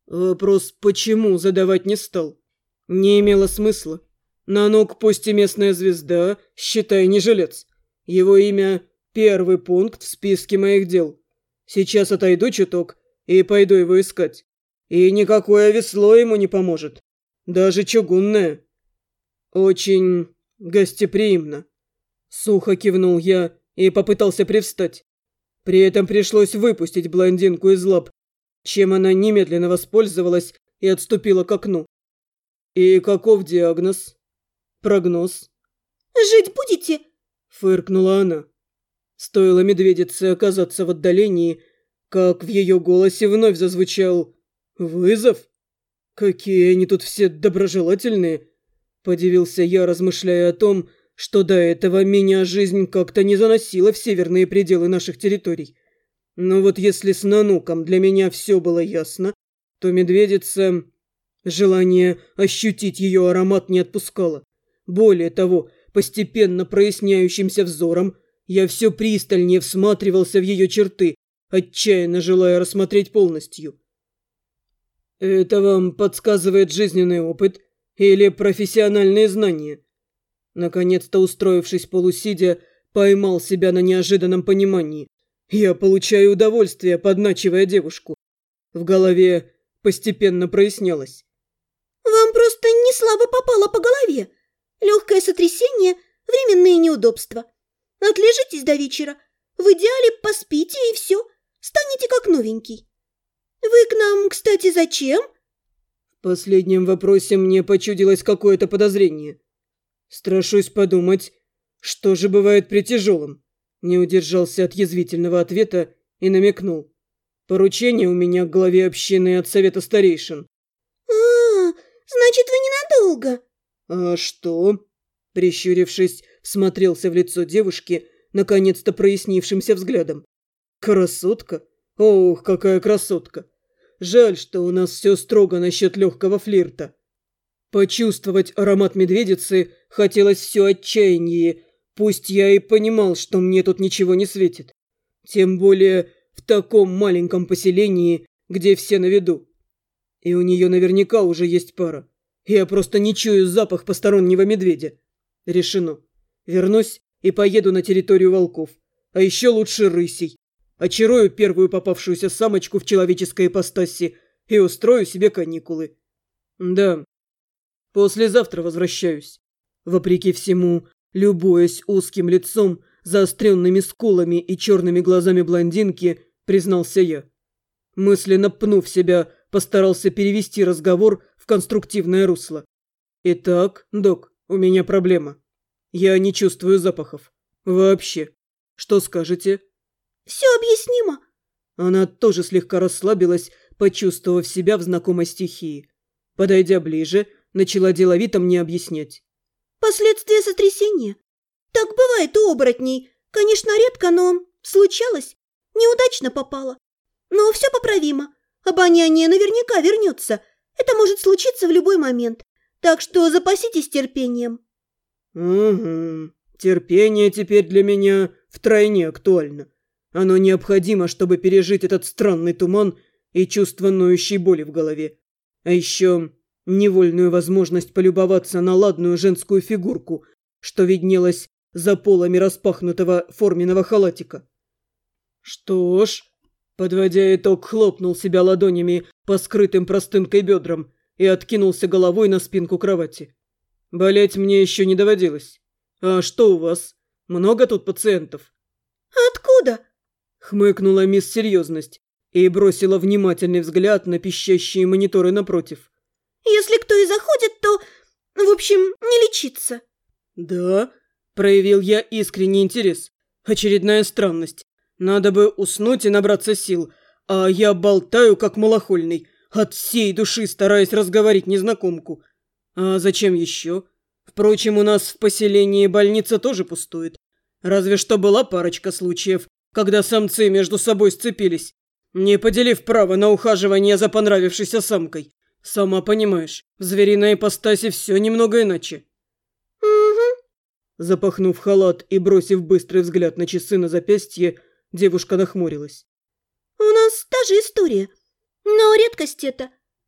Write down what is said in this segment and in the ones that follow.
Вопрос «почему» задавать не стал. Не имело смысла. Нанук пусть и местная звезда, считай, не жилец. Его имя – первый пункт в списке моих дел. Сейчас отойду чуток и пойду его искать. И никакое весло ему не поможет. Даже чугунное. Очень гостеприимно. Сухо кивнул я и попытался привстать. При этом пришлось выпустить блондинку из лап, чем она немедленно воспользовалась и отступила к окну. «И каков диагноз? Прогноз?» «Жить будете?» – фыркнула она. Стоило медведице оказаться в отдалении, как в ее голосе вновь зазвучал «Вызов? Какие они тут все доброжелательные!» Подивился я, размышляя о том, что до этого меня жизнь как-то не заносила в северные пределы наших территорий. Но вот если с Нануком для меня все было ясно, то медведица... Желание ощутить ее аромат не отпускало. Более того, постепенно проясняющимся взором я все пристальнее всматривался в ее черты, отчаянно желая рассмотреть полностью. «Это вам подсказывает жизненный опыт или профессиональные знания?» Наконец-то, устроившись полусидя, поймал себя на неожиданном понимании. Я получаю удовольствие, подначивая девушку. В голове постепенно прояснялось. «Вам просто не слабо попало по голове. Легкое сотрясение, временные неудобства. Отлежитесь до вечера. В идеале поспите и все. Станете как новенький. Вы к нам, кстати, зачем?» В последнем вопросе мне почудилось какое-то подозрение. Страшусь подумать, что же бывает при тяжелом. Не удержался от язвительного ответа и намекнул. Поручение у меня к главе общины от совета старейшин. Значит, вы ненадолго. А что? Прищурившись, смотрелся в лицо девушки, наконец-то прояснившимся взглядом. Красотка? Ох, какая красотка! Жаль, что у нас все строго насчет легкого флирта. Почувствовать аромат медведицы хотелось все отчаяннее, пусть я и понимал, что мне тут ничего не светит. Тем более в таком маленьком поселении, где все на виду. И у нее наверняка уже есть пара. Я просто не чую запах постороннего медведя. Решено. Вернусь и поеду на территорию волков. А еще лучше рысей. Очарую первую попавшуюся самочку в человеческой ипостаси и устрою себе каникулы. Да, послезавтра возвращаюсь. Вопреки всему, любуясь узким лицом, заостренными скулами и черными глазами блондинки, признался я. Мысленно пнув себя, постарался перевести разговор в конструктивное русло. «Итак, док, у меня проблема. Я не чувствую запахов. Вообще. Что скажете?» «Все объяснимо». Она тоже слегка расслабилась, почувствовав себя в знакомой стихии. Подойдя ближе, начала деловито мне объяснять. «Последствия сотрясения. Так бывает у оборотней. Конечно, редко, но случалось. Неудачно попало. Но все поправимо. Обоняние наверняка вернется. Это может случиться в любой момент. Так что запаситесь терпением». «Угу. Терпение теперь для меня втройне актуально. Оно необходимо, чтобы пережить этот странный туман и чувство ноющей боли в голове. А еще невольную возможность полюбоваться на ладную женскую фигурку, что виднелась за полами распахнутого форменного халатика. Что ж, подводя итог, хлопнул себя ладонями по скрытым простынкой бедрам и откинулся головой на спинку кровати. Болеть мне еще не доводилось. А что у вас? Много тут пациентов? «Откуда?» — хмыкнула мисс Серьезность и бросила внимательный взгляд на пищащие мониторы напротив. «Если кто и заходит, то, в общем, не лечиться». «Да?» — проявил я искренний интерес. Очередная странность. Надо бы уснуть и набраться сил, а я болтаю, как малохольный, от всей души стараясь разговорить незнакомку. А зачем еще? Впрочем, у нас в поселении больница тоже пустует. Разве что была парочка случаев, когда самцы между собой сцепились, не поделив право на ухаживание за понравившейся самкой. Сама понимаешь, в звериной ипостаси все немного иначе. «Угу». Запахнув халат и бросив быстрый взгляд на часы на запястье, девушка нахмурилась. «У нас та же история. Но редкость это.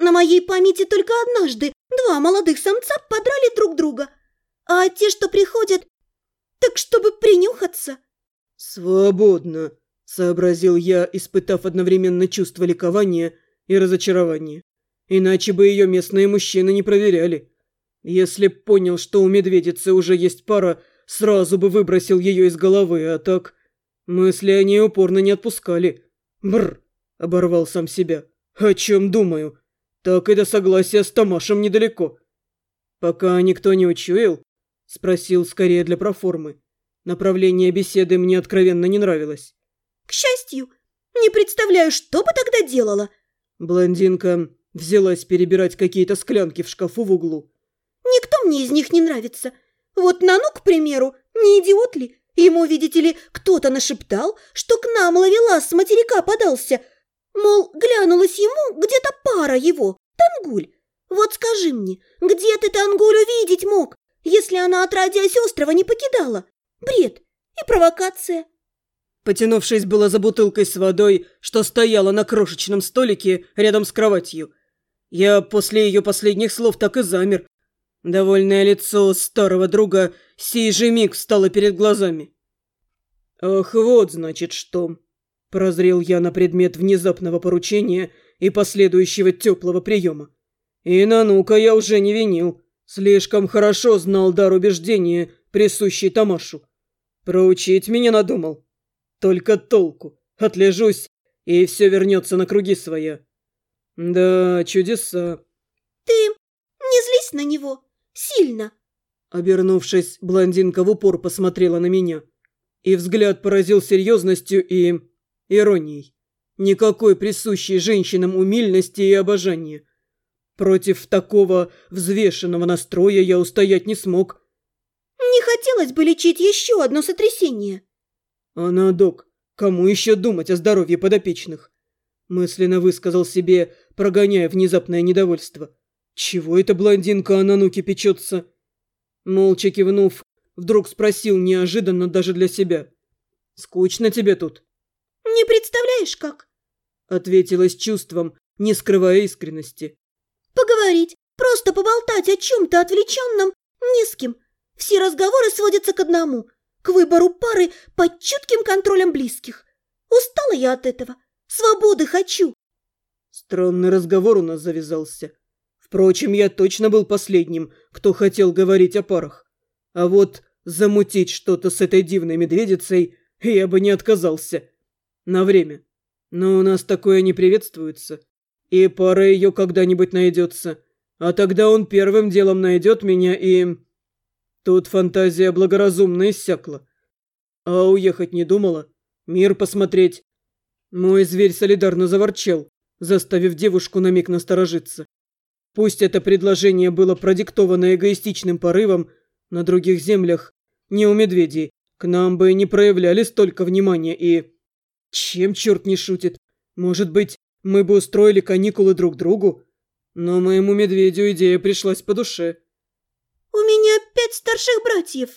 На моей памяти только однажды 2 молодых самца подрали друг друга. А те, что приходят, так чтобы принюхаться. «Свободно», — сообразил я, испытав одновременно чувство ликования и разочарования. Иначе бы ее местные мужчины не проверяли. Если б понял, что у медведицы уже есть пара, сразу бы выбросил ее из головы, а так... Мысли о ней упорно не отпускали. Бррр, оборвал сам себя. О чем думаю? Так и до согласия с Тамашем недалеко. Пока никто не учуял, спросил скорее для проформы. Направление беседы мне откровенно не нравилось. К счастью, не представляю, что бы тогда делала. Блондинка взялась перебирать какие-то склянки в шкафу в углу. Никто мне из них не нравится. Вот Нану, к примеру, не идиот ли? Ему, видите ли, кто-то нашептал, что к нам ловелас с материка подался. Мол, глянулась ему где-то пара его, Тангуль. Вот скажи мне, где ты Тангуль увидеть мог, если она, отродясь, острова не покидала? Бред и провокация. Потянувшись было за бутылкой с водой, что стояла на крошечном столике рядом с кроватью, я после ее последних слов так и замер. Довольное лицо старого друга сей же миг встало перед глазами. «Ах, вот, значит, что!» – прозрел я на предмет внезапного поручения и последующего теплого приема. И Нанука я уже не винил. Слишком хорошо знал дар убеждения, присущий Тамашу. Проучить меня надумал. Только толку. Отлежусь, и все вернется на круги своя. Да, чудеса. Ты не злись на него. Сильно. Обернувшись, блондинка в упор посмотрела на меня. И взгляд поразил серьезностью и иронией. Никакой присущей женщинам умильности и обожания. Против такого взвешенного настроя я устоять не смог. Не хотелось бы лечить еще одно сотрясение. Она, док, кому еще думать о здоровье подопечных? Мысленно высказал себе, прогоняя внезапное недовольство. Чего эта блондинка о Нануке печется? Молча кивнув, вдруг спросил неожиданно даже для себя. «Скучно тебе тут?» «Не представляешь, как?» Ответила с чувством, не скрывая искренности. «Поговорить, просто поболтать о чем-то отвлеченном, не с кем. Все разговоры сводятся к одному, к выбору пары под чутким контролем близких. Устала я от этого, свободы хочу». Странный разговор у нас завязался. Впрочем, я точно был последним, кто хотел говорить о парах. А вот замутить что-то с этой дивной медведицей я бы не отказался. На время. Но у нас такое не приветствуется. И пара ее когда-нибудь найдется. А тогда он первым делом найдет меня и... Тут фантазия благоразумно иссякла. А уехать не думала? Мир посмотреть? Мой зверь солидарно заворчал, заставив девушку на миг насторожиться. Пусть это предложение было продиктовано эгоистичным порывом, на других землях, не у медведей, к нам бы не проявляли столько внимания и... Чем черт не шутит? Может быть, мы бы устроили каникулы друг другу? Но моему медведю идея пришлась по душе. «У меня 5 старших братьев».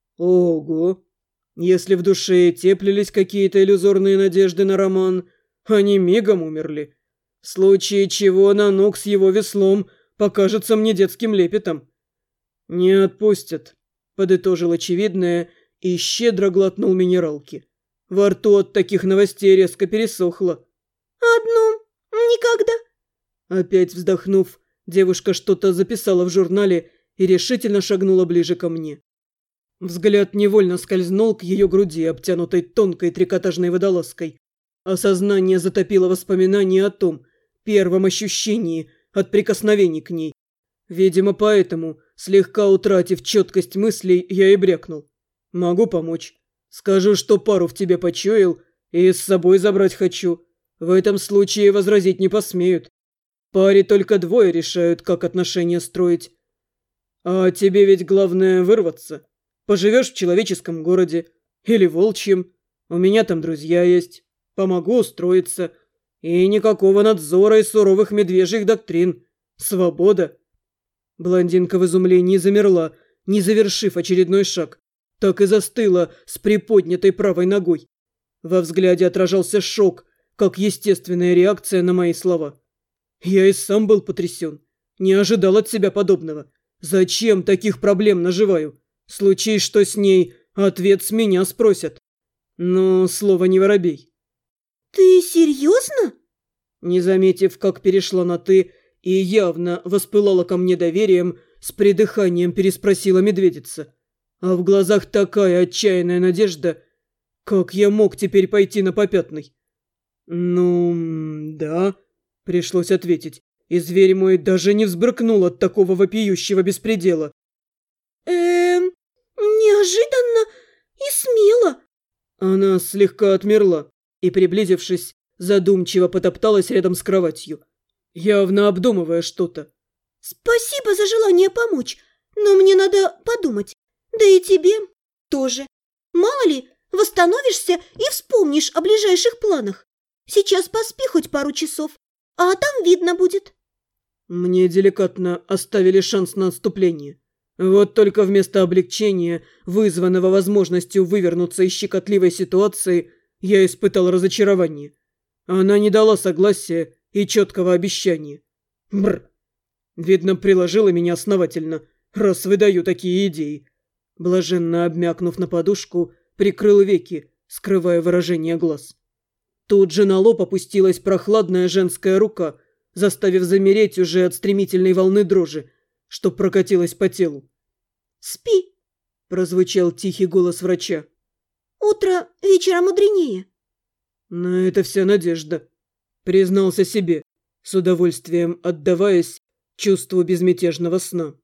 Ого! Если в душе и теплились какие-то иллюзорные надежды на роман, они мигом умерли. В случае чего Нанук с его веслом покажется мне детским лепетом. «Не отпустят», — подытожил очевидное и щедро глотнул минералки. Во рту от таких новостей резко пересохло. «Одну никогда». Опять вздохнув, девушка что-то записала в журнале и решительно шагнула ближе ко мне. Взгляд невольно скользнул к ее груди, обтянутой тонкой трикотажной водолазкой. Осознание затопило воспоминания о том первом ощущении от прикосновений к ней. Видимо, поэтому, слегка утратив четкость мыслей, я и брякнул. «Могу помочь. Скажу, что пару в тебе почуял и с собой забрать хочу. В этом случае возразить не посмеют. Паре только двое решают, как отношения строить. А тебе ведь главное вырваться. Поживешь в человеческом городе или волчьем. У меня там друзья есть. Помогу устроиться. И никакого надзора и суровых медвежьих доктрин. Свобода». Блондинка в изумлении замерла, не завершив очередной шаг. Так и застыла с приподнятой правой ногой. Во взгляде отражался шок, как естественная реакция на мои слова. Я и сам был потрясен. Не ожидал от себя подобного. Зачем таких проблем наживаю? Случись что с ней, ответ с меня спросят. Но слово не воробей. Ты серьезно? Не заметив, как перешла на «ты» и явно воспылала ко мне доверием, с придыханием переспросила медведица. А в глазах такая отчаянная надежда. Как я мог теперь пойти на попятный? Ну, да, пришлось ответить. И зверь мой даже не взбрыкнул от такого вопиющего беспредела. Неожиданно и смело. Она слегка отмерла и, приблизившись, задумчиво потопталась рядом с кроватью, явно обдумывая что-то. Спасибо за желание помочь, но мне надо подумать. Да и тебе тоже. Мало ли, восстановишься и вспомнишь о ближайших планах. Сейчас поспи хоть пару часов, а там видно будет. Мне деликатно оставили шанс на отступление. Вот только вместо облегчения, вызванного возможностью вывернуться из щекотливой ситуации, я испытал разочарование. Она не дала согласия и четкого обещания. Бррр. Видно, приложила меня основательно, раз выдаю такие идеи. Блаженно обмякнув на подушку, прикрыл веки, скрывая выражение глаз. Тут же на лоб опустилась прохладная женская рука, заставив замереть уже от стремительной волны дрожи, что прокатилась по телу. «Спи», – прозвучал тихий голос врача. «Утро вечера мудренее». На это вся надежда, признался себе, с удовольствием отдаваясь чувству безмятежного сна.